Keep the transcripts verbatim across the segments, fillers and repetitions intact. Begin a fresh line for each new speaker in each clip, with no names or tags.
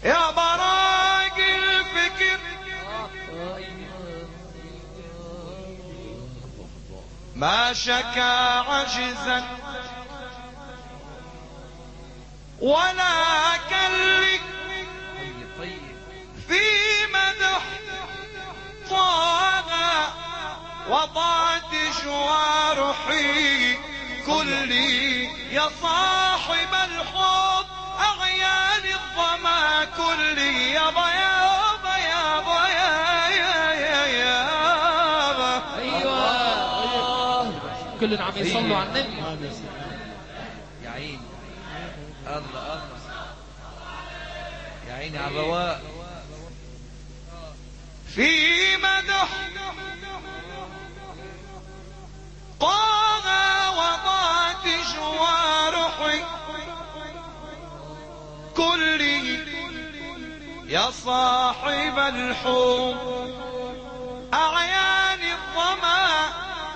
يا براق الفكر ما شكا عجزا ولا كلك في مدح طه وضعت جوارحي كلي يا صاحب الحب أعيان الظما كلي يا بيابا يا بيا يا يا
ايوه كلنا عم يصلوا على النبي
يا عيني الله الله يا عيني على الرواق
في مدح طه وضعت جوارحي كلي يا صاحب الحب أعيان الظما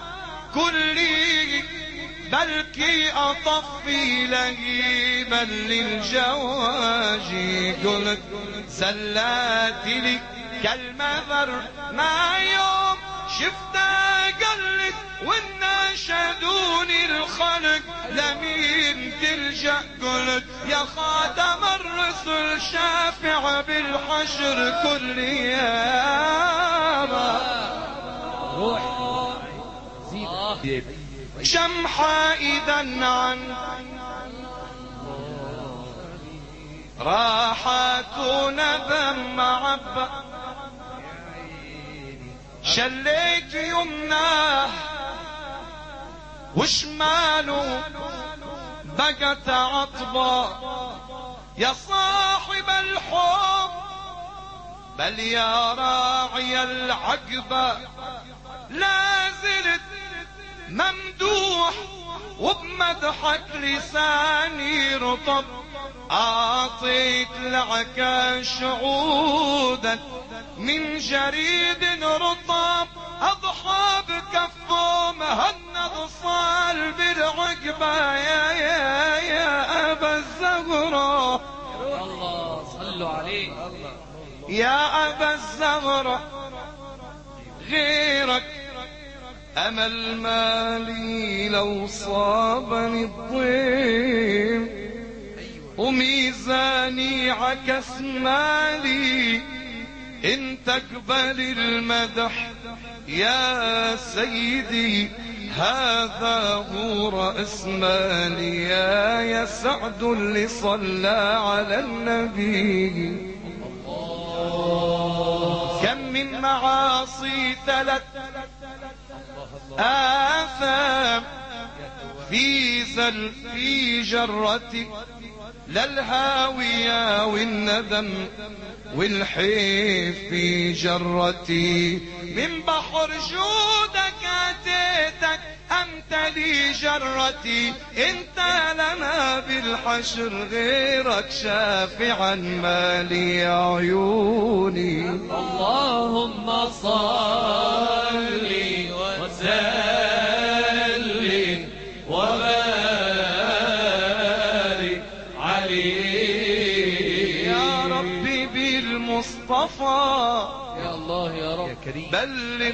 كلي بلكي أطفي لهيبا للجواجي قلت زلاتي لي كالمذر ما يوم شفتها قلت والناشدوني الخلق لمين تلجأ قلت يا خاتم الرسل شافع بالحشر كل يوم
روح
زيد
شمحة إذا عن راحت ندم معبأ شليت يمناه وشماله بقت عطبة يا صاحب الحب بل يا راعي العقبة لا زلت ممدوح وبمدحك لساني رطب أعطيت العكاش عودا من جريد رطب أضحى بكفه مهند صال بالعقبة يا يا يا أبا الزهرة
الله صلوا عليه
يا أبا الزهرة غيرك أمل مالي لو صابني الضيم وميزاني عكس مالي إن تقبل المدح يا سيدي هذا هو رأس مالي يا يسعد اللي صلى على النبي كم من معاصي تلت آثام في زل في جرتي للهاوية والندم والحيف في جرتي من بحر جودك اتيتك انت لي جرتي انت لنا بالحشر غيرك شافعا ما لي عيوني
اللهم صل وسلم وبارك عليه
يا ربي بالمصطفى
يا الله يا رب
يا كريم
بلغ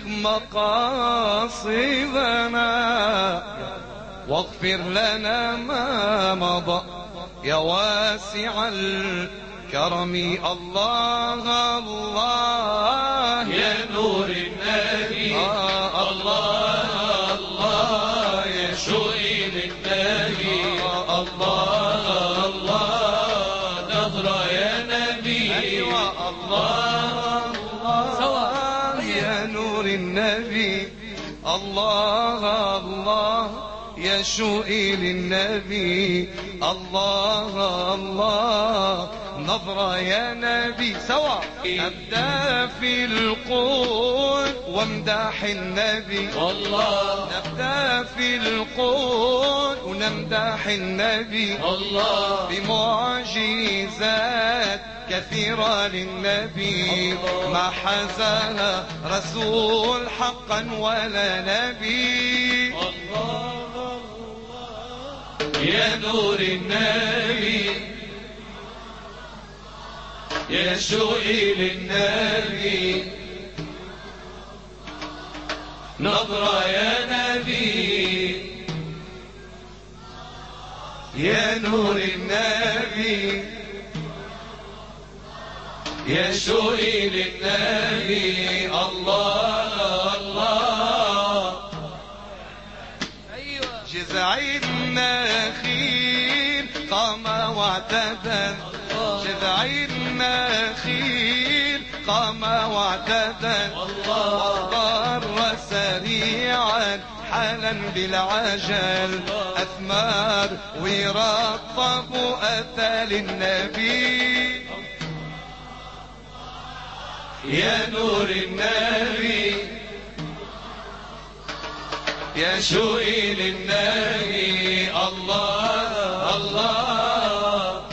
مقاصدنا واغفر لنا ما مضى يا واسع الكرم الله الله
يا نور النبي
آه
الله الله يا شوقي للنبي الله الله نظرة يا نبي
أيوة الله
سوا
يا نور النبي الله الله يا شوقي للنبي الله الله نظرة يا نبي سوا أبدأ في القول وامدح النبي
الله
نبدأ في القول ونمدح النبي
الله
بمعجزات كثيرة للنبي ما حزاها رسول حقا ولا نبي
الله يا نور النبي
يا شوقي للنبي نظرة يا نبي يا نور النبي يا شوقي للنبي الله الله جذع النخيل قام واعتدل جذع النخيل قام واعتدل وضر سريعا حالا بالعجل أثمار ويرطب أتى للنبي يا نور النبي يا شوقي للنبي الله الله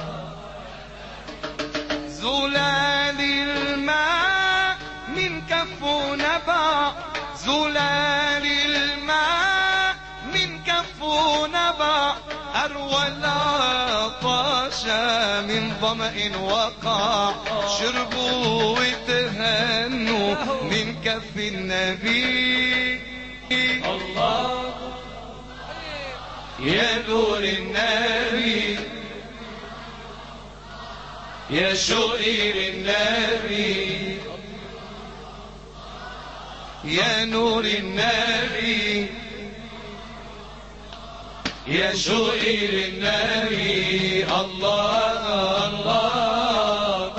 زلال الماء من كف نبع زلال الماء من كف نبع أروى العطش من ظمأ وقع شربوا وتهنوا من كف النبي الله يا نور النبي يا شوقي للنبي يا نور النبي يا شوقي للنبي الله الله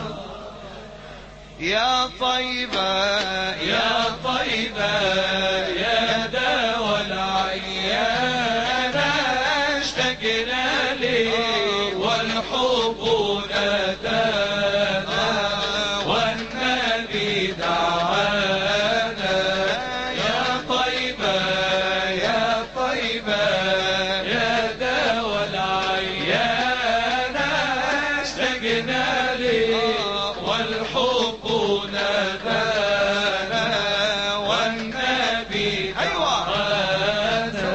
يا طيبة يا طيبة يا دوا العيان اشتقنا لي والحب نادانا والنبي دعانا يا طيبة يا طيبة يا دوا العيان اشتقنا لي والحب نادانا والنبي دعانا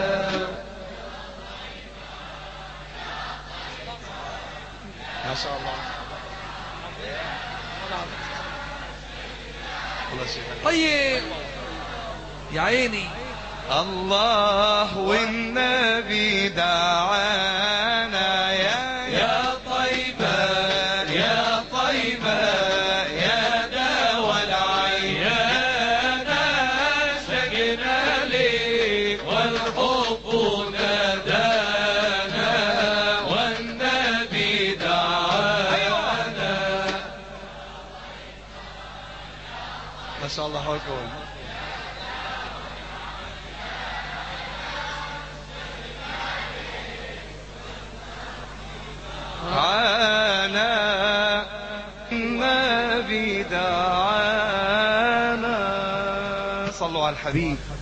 ما شاء الله.
طيب يا عيني
الله والنبي دعانا يا يا طيبة يا طيبة يا دوا العيان اشتقنا لك والحب نادانا والنبي دعانا ما شاء الله حولكم دعانا النبي دعانا صلوا على الحبيب.